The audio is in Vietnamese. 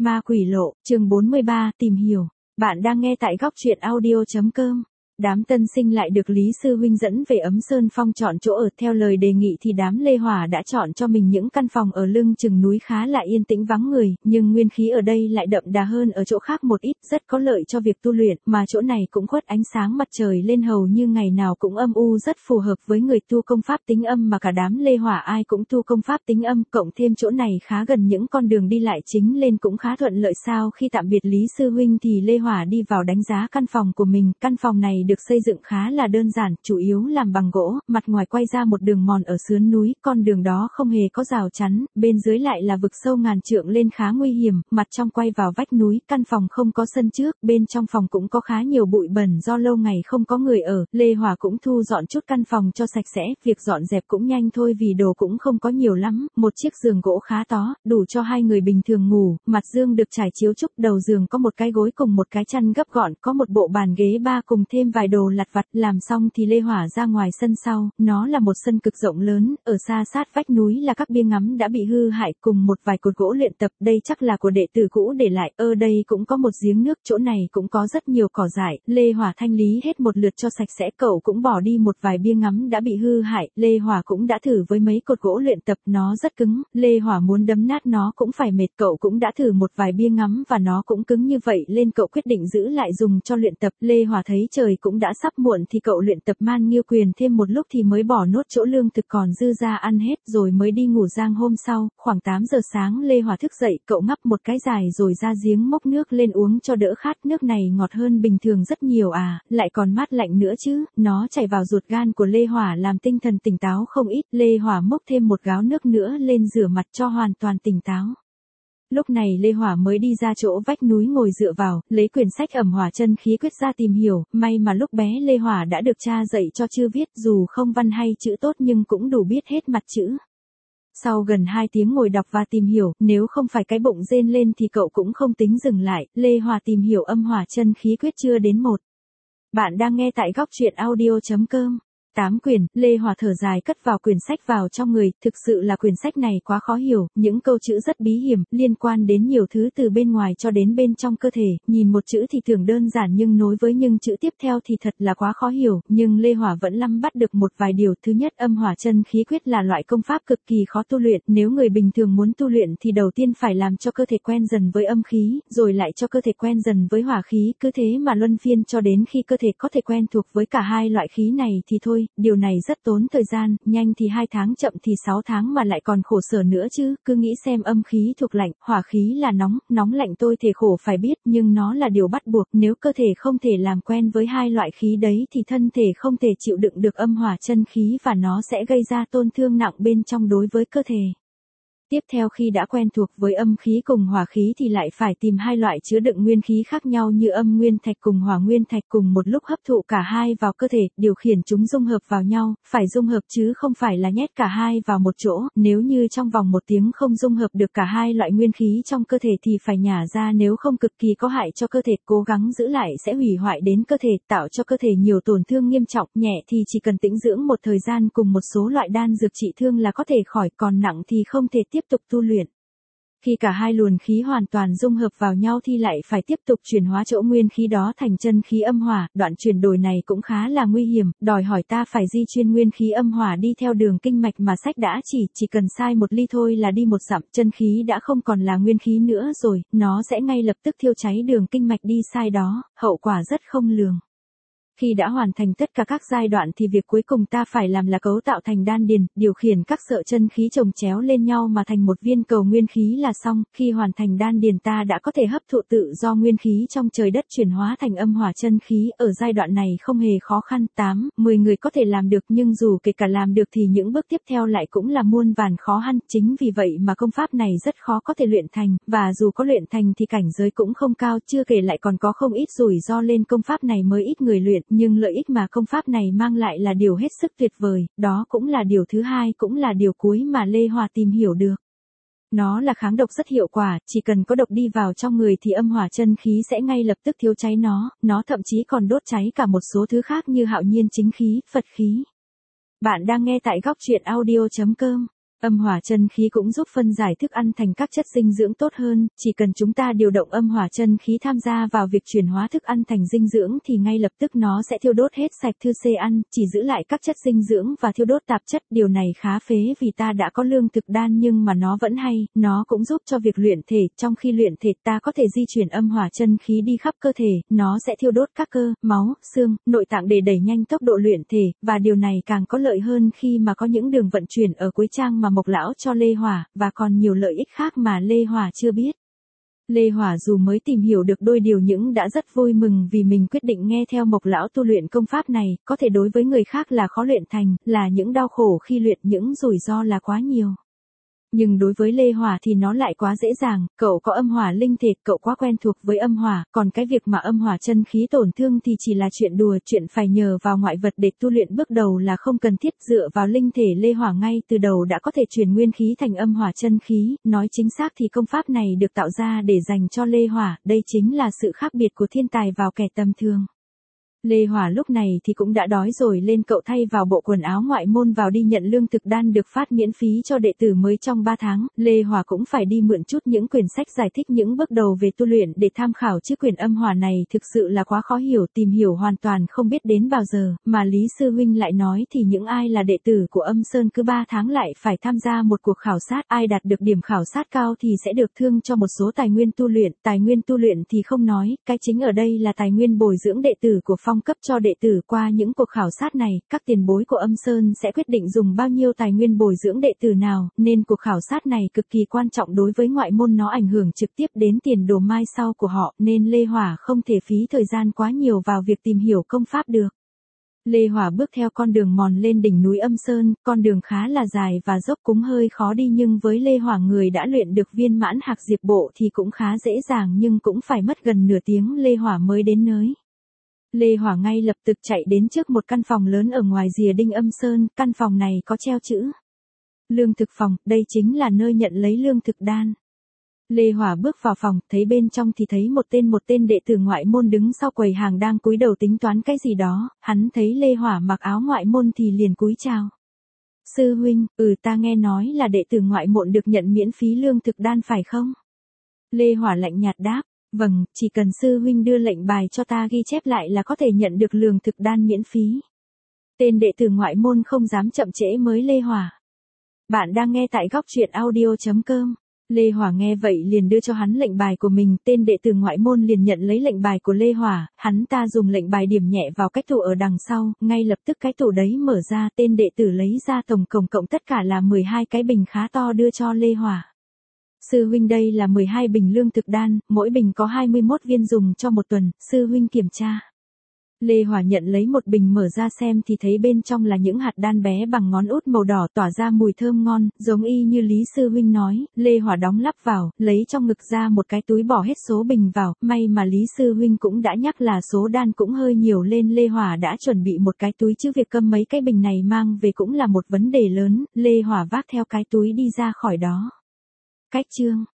Ma quỷ lộ, chương 43, tìm hiểu. Bạn đang nghe tại góc truyện audio.com. Đám tân sinh lại được Lý Sư Huynh dẫn về Ấm Sơn Phong chọn chỗ ở. Theo lời đề nghị thì đám Lê Hỏa đã chọn cho mình những căn phòng ở lưng chừng núi khá là yên tĩnh vắng người, nhưng nguyên khí ở đây lại đậm đà hơn ở chỗ khác một ít, rất có lợi cho việc tu luyện, mà chỗ này cũng khuất ánh sáng mặt trời lên hầu như ngày nào cũng âm u, rất phù hợp với người tu công pháp tính âm, mà cả đám Lê Hỏa ai cũng tu công pháp tính âm, cộng thêm chỗ này khá gần những con đường đi lại chính lên cũng khá thuận lợi. Sau khi tạm biệt Lý Sư Huynh thì Lê Hỏa đi vào đánh giá căn phòng của mình. Căn phòng này được xây dựng khá là đơn giản, chủ yếu làm bằng gỗ, mặt ngoài quay ra một đường mòn ở sườn núi, con đường đó không hề có rào chắn, bên dưới lại là vực sâu ngàn trượng lên khá nguy hiểm, mặt trong quay vào vách núi. Căn phòng không có sân trước, bên trong phòng cũng có khá nhiều bụi bẩn do lâu ngày không có người ở. Lê Hỏa cũng thu dọn chút căn phòng cho sạch sẽ, việc dọn dẹp cũng nhanh thôi vì đồ cũng không có nhiều lắm, một chiếc giường gỗ khá to, đủ cho hai người bình thường ngủ, mặt giường được trải chiếu trúc, đầu giường có một cái gối cùng một cái chăn gấp gọn, có một bộ bàn ghế ba cùng thêm vài đồ lặt vặt. Làm xong thì Lê Hỏa ra ngoài sân sau, nó là một sân cực rộng lớn, ở xa sát vách núi là các bia ngắm đã bị hư hại cùng một vài cột gỗ luyện tập, đây chắc là của đệ tử cũ để lại. Ở đây cũng có một giếng nước, chỗ này cũng có rất nhiều cỏ dại. Lê Hỏa thanh lý hết một lượt cho sạch sẽ, cậu cũng bỏ đi một vài bia ngắm đã bị hư hại. Lê Hỏa cũng đã thử với mấy cột gỗ luyện tập, nó rất cứng, Lê Hỏa muốn đấm nát nó cũng phải mệt, cậu cũng đã thử một vài bia ngắm và nó cũng cứng như vậy lên, cậu quyết định giữ lại dùng cho luyện tập. Lê Hỏa thấy trời cũng đã sắp muộn thì cậu luyện tập Man Nghiêu Quyền thêm một lúc thì mới bỏ nốt chỗ lương thực còn dư ra ăn hết rồi mới đi ngủ. Giang hôm sau, khoảng 8 giờ sáng Lê Hỏa thức dậy, cậu ngắp một cái dài rồi ra giếng mốc nước lên uống cho đỡ khát, nước này ngọt hơn bình thường rất nhiều lại còn mát lạnh nữa chứ, nó chảy vào ruột gan của Lê Hỏa làm tinh thần tỉnh táo không ít. Lê Hỏa mốc thêm một gáo nước nữa lên rửa mặt cho hoàn toàn tỉnh táo. Lúc này Lê Hỏa mới đi ra chỗ vách núi ngồi dựa vào, lấy quyển sách Ẩm Hỏa Chân Khí Quyết ra tìm hiểu, may mà lúc bé Lê Hỏa đã được cha dạy cho chữ viết, dù không văn hay chữ tốt nhưng cũng đủ biết hết mặt chữ. Sau gần 2 tiếng ngồi đọc và tìm hiểu, nếu không phải cái bụng rên lên thì cậu cũng không tính dừng lại. Lê Hỏa tìm hiểu Âm Hỏa Chân Khí Quyết chưa đến 1. Bạn đang nghe tại góc truyện audio.com. 8 quyển, Lê Hỏa thở dài cất vào quyển sách vào trong người, thực sự là quyển sách này quá khó hiểu, những câu chữ rất bí hiểm, liên quan đến nhiều thứ từ bên ngoài cho đến bên trong cơ thể, nhìn một chữ thì tưởng đơn giản nhưng nối với những chữ tiếp theo thì thật là quá khó hiểu, nhưng Lê Hỏa vẫn nắm bắt được một vài điều. Thứ nhất, Âm Hỏa Chân Khí Quyết là loại công pháp cực kỳ khó tu luyện, nếu người bình thường muốn tu luyện thì đầu tiên phải làm cho cơ thể quen dần với âm khí, rồi lại cho cơ thể quen dần với hỏa khí, cứ thế mà luân phiên cho đến khi cơ thể có thể quen thuộc với cả hai loại khí này thì thôi. Điều này rất tốn thời gian, nhanh thì 2 tháng, chậm thì 6 tháng mà lại còn khổ sở nữa chứ. Cứ nghĩ xem, âm khí thuộc lạnh, hỏa khí là nóng, nóng lạnh tôi thể khổ phải biết, nhưng nó là điều bắt buộc, nếu cơ thể không thể làm quen với hai loại khí đấy thì thân thể không thể chịu đựng được âm hỏa chân khí và nó sẽ gây ra tổn thương nặng bên trong đối với cơ thể. Tiếp theo, khi đã quen thuộc với âm khí cùng hỏa khí thì lại phải tìm hai loại chứa đựng nguyên khí khác nhau như âm nguyên thạch cùng hỏa nguyên thạch, cùng một lúc hấp thụ cả hai vào cơ thể, điều khiển chúng dung hợp vào nhau, phải dung hợp chứ không phải là nhét cả hai vào một chỗ, nếu như trong vòng 1 tiếng không dung hợp được cả hai loại nguyên khí trong cơ thể thì phải nhả ra, nếu không cực kỳ có hại cho cơ thể, cố gắng giữ lại sẽ hủy hoại đến cơ thể, tạo cho cơ thể nhiều tổn thương nghiêm trọng, nhẹ thì chỉ cần tĩnh dưỡng một thời gian cùng một số loại đan dược trị thương là có thể khỏi, còn nặng thì không thể tiếp tục tu luyện. Khi cả hai luồng khí hoàn toàn dung hợp vào nhau thì lại phải tiếp tục chuyển hóa chỗ nguyên khí đó thành chân khí âm hỏa, đoạn chuyển đổi này cũng khá là nguy hiểm, đòi hỏi ta phải di chuyên nguyên khí âm hỏa đi theo đường kinh mạch mà sách đã chỉ cần sai 1 ly thôi là đi 1 dặm, chân khí đã không còn là nguyên khí nữa rồi, nó sẽ ngay lập tức thiêu cháy đường kinh mạch đi sai đó, hậu quả rất không lường. Khi đã hoàn thành tất cả các giai đoạn thì việc cuối cùng ta phải làm là cấu tạo thành đan điền, điều khiển các sợi chân khí chồng chéo lên nhau mà thành một viên cầu nguyên khí là xong. Khi hoàn thành đan điền ta đã có thể hấp thụ tự do nguyên khí trong trời đất chuyển hóa thành âm hỏa chân khí, ở giai đoạn này không hề khó khăn, 8-10 người có thể làm được, nhưng dù kể cả làm được thì những bước tiếp theo lại cũng là muôn vàn khó khăn, chính vì vậy mà công pháp này rất khó có thể luyện thành, và dù có luyện thành thì cảnh giới cũng không cao, chưa kể lại còn có không ít rủi ro lên công pháp này mới ít người luyện. Nhưng lợi ích mà công pháp này mang lại là điều hết sức tuyệt vời, đó cũng là điều thứ hai, cũng là điều cuối mà Lê Hỏa tìm hiểu được. Nó là kháng độc rất hiệu quả, chỉ cần có độc đi vào trong người thì âm hỏa chân khí sẽ ngay lập tức thiêu cháy nó thậm chí còn đốt cháy cả một số thứ khác như hạo nhiên chính khí, Phật khí. Bạn đang nghe tại góc truyện audio.com. Âm hỏa chân khí cũng giúp phân giải thức ăn thành các chất dinh dưỡng tốt hơn, chỉ cần chúng ta điều động âm hỏa chân khí tham gia vào việc chuyển hóa thức ăn thành dinh dưỡng thì ngay lập tức nó sẽ thiêu đốt hết sạch thư xê ăn, chỉ giữ lại các chất dinh dưỡng và thiêu đốt tạp chất. Điều này khá phế vì ta đã có lương thực đan nhưng mà nó vẫn hay, nó cũng giúp cho việc luyện thể, trong khi luyện thể ta có thể di chuyển âm hỏa chân khí đi khắp cơ thể, nó sẽ thiêu đốt các cơ, máu, xương, nội tạng để đẩy nhanh tốc độ luyện thể, và điều này càng có lợi hơn khi mà có những đường vận chuyển ở cuối trang mà Mộc Lão cho Lê Hỏa, và còn nhiều lợi ích khác mà Lê Hỏa chưa biết. Lê Hỏa dù mới tìm hiểu được đôi điều nhưng đã rất vui mừng vì mình quyết định nghe theo Mộc Lão tu luyện công pháp này, có thể đối với người khác là khó luyện thành, là những đau khổ khi luyện, những rủi ro là quá nhiều. Nhưng đối với Lê Hỏa thì nó lại quá dễ dàng, cậu có âm hỏa linh thể, cậu quá quen thuộc với âm hỏa, còn cái việc mà âm hỏa chân khí tổn thương thì chỉ là chuyện đùa, chuyện phải nhờ vào ngoại vật để tu luyện bước đầu là không cần thiết, dựa vào linh thể Lê Hỏa ngay từ đầu đã có thể chuyển nguyên khí thành âm hỏa chân khí, nói chính xác thì công pháp này được tạo ra để dành cho Lê Hỏa, đây chính là sự khác biệt của thiên tài vào kẻ tầm thường. Lê Hỏa lúc này thì cũng đã đói rồi, lên cậu thay vào bộ quần áo ngoại môn vào đi nhận lương thực đan được phát miễn phí cho đệ tử mới trong 3 tháng, Lê Hỏa cũng phải đi mượn chút những quyển sách giải thích những bước đầu về tu luyện để tham khảo chứ quyển âm hỏa này thực sự là quá khó hiểu, tìm hiểu hoàn toàn không biết đến bao giờ, mà Lý Sư Huynh lại nói thì những ai là đệ tử của Âm Sơn cứ 3 tháng lại phải tham gia một cuộc khảo sát, ai đạt được điểm khảo sát cao thì sẽ được thương cho một số tài nguyên tu luyện thì không nói, cái chính ở đây là tài nguyên bồi dưỡng đệ tử của phong cấp cho đệ tử. Qua những cuộc khảo sát này, các tiền bối của Âm Sơn sẽ quyết định dùng bao nhiêu tài nguyên bồi dưỡng đệ tử nào, nên cuộc khảo sát này cực kỳ quan trọng đối với ngoại môn, nó ảnh hưởng trực tiếp đến tiền đồ mai sau của họ, nên Lê Hỏa không thể phí thời gian quá nhiều vào việc tìm hiểu công pháp được. Lê Hỏa bước theo con đường mòn lên đỉnh núi Âm Sơn, con đường khá là dài và dốc cũng hơi khó đi, nhưng với Lê Hỏa người đã luyện được viên mãn Hạc Diệp Bộ thì cũng khá dễ dàng, nhưng cũng phải mất gần nửa tiếng Lê Hỏa mới đến nơi. Lê Hỏa ngay lập tức chạy đến trước một căn phòng lớn ở ngoài rìa đinh Âm Sơn, căn phòng này có treo chữ lương thực phòng, đây chính là nơi nhận lấy lương thực đan. Lê Hỏa bước vào phòng, thấy bên trong thì thấy một tên đệ tử ngoại môn đứng sau quầy hàng đang cúi đầu tính toán cái gì đó, hắn thấy Lê Hỏa mặc áo ngoại môn thì liền cúi chào. Sư huynh, ta nghe nói là đệ tử ngoại môn được nhận miễn phí lương thực đan phải không? Lê Hỏa lạnh nhạt đáp. Vâng, chỉ cần sư huynh đưa lệnh bài cho ta ghi chép lại là có thể nhận được lương thực đan miễn phí. Tên đệ tử ngoại môn không dám chậm trễ mới Lê Hỏa. Bạn đang nghe tại góc truyện audio.com. Lê Hỏa nghe vậy liền đưa cho hắn lệnh bài của mình, tên đệ tử ngoại môn liền nhận lấy lệnh bài của Lê Hỏa, hắn ta dùng lệnh bài điểm nhẹ vào cái tủ ở đằng sau, ngay lập tức cái tủ đấy mở ra, tên đệ tử lấy ra tổng cộng tất cả là 12 cái bình khá to đưa cho Lê Hỏa. Sư huynh, đây là 12 bình lương thực đan, mỗi bình có 21 viên dùng cho một tuần, sư huynh kiểm tra. Lê Hỏa nhận lấy một bình mở ra xem thì thấy bên trong là những hạt đan bé bằng ngón út màu đỏ tỏa ra mùi thơm ngon, giống y như Lý Sư huynh nói. Lê Hỏa đóng lắp vào, lấy trong ngực ra một cái túi bỏ hết số bình vào, may mà Lý Sư huynh cũng đã nhắc là số đan cũng hơi nhiều lên, Lê Hỏa đã chuẩn bị một cái túi chứ việc cầm mấy cái bình này mang về cũng là một vấn đề lớn, Lê Hỏa vác theo cái túi đi ra khỏi đó. Cách chương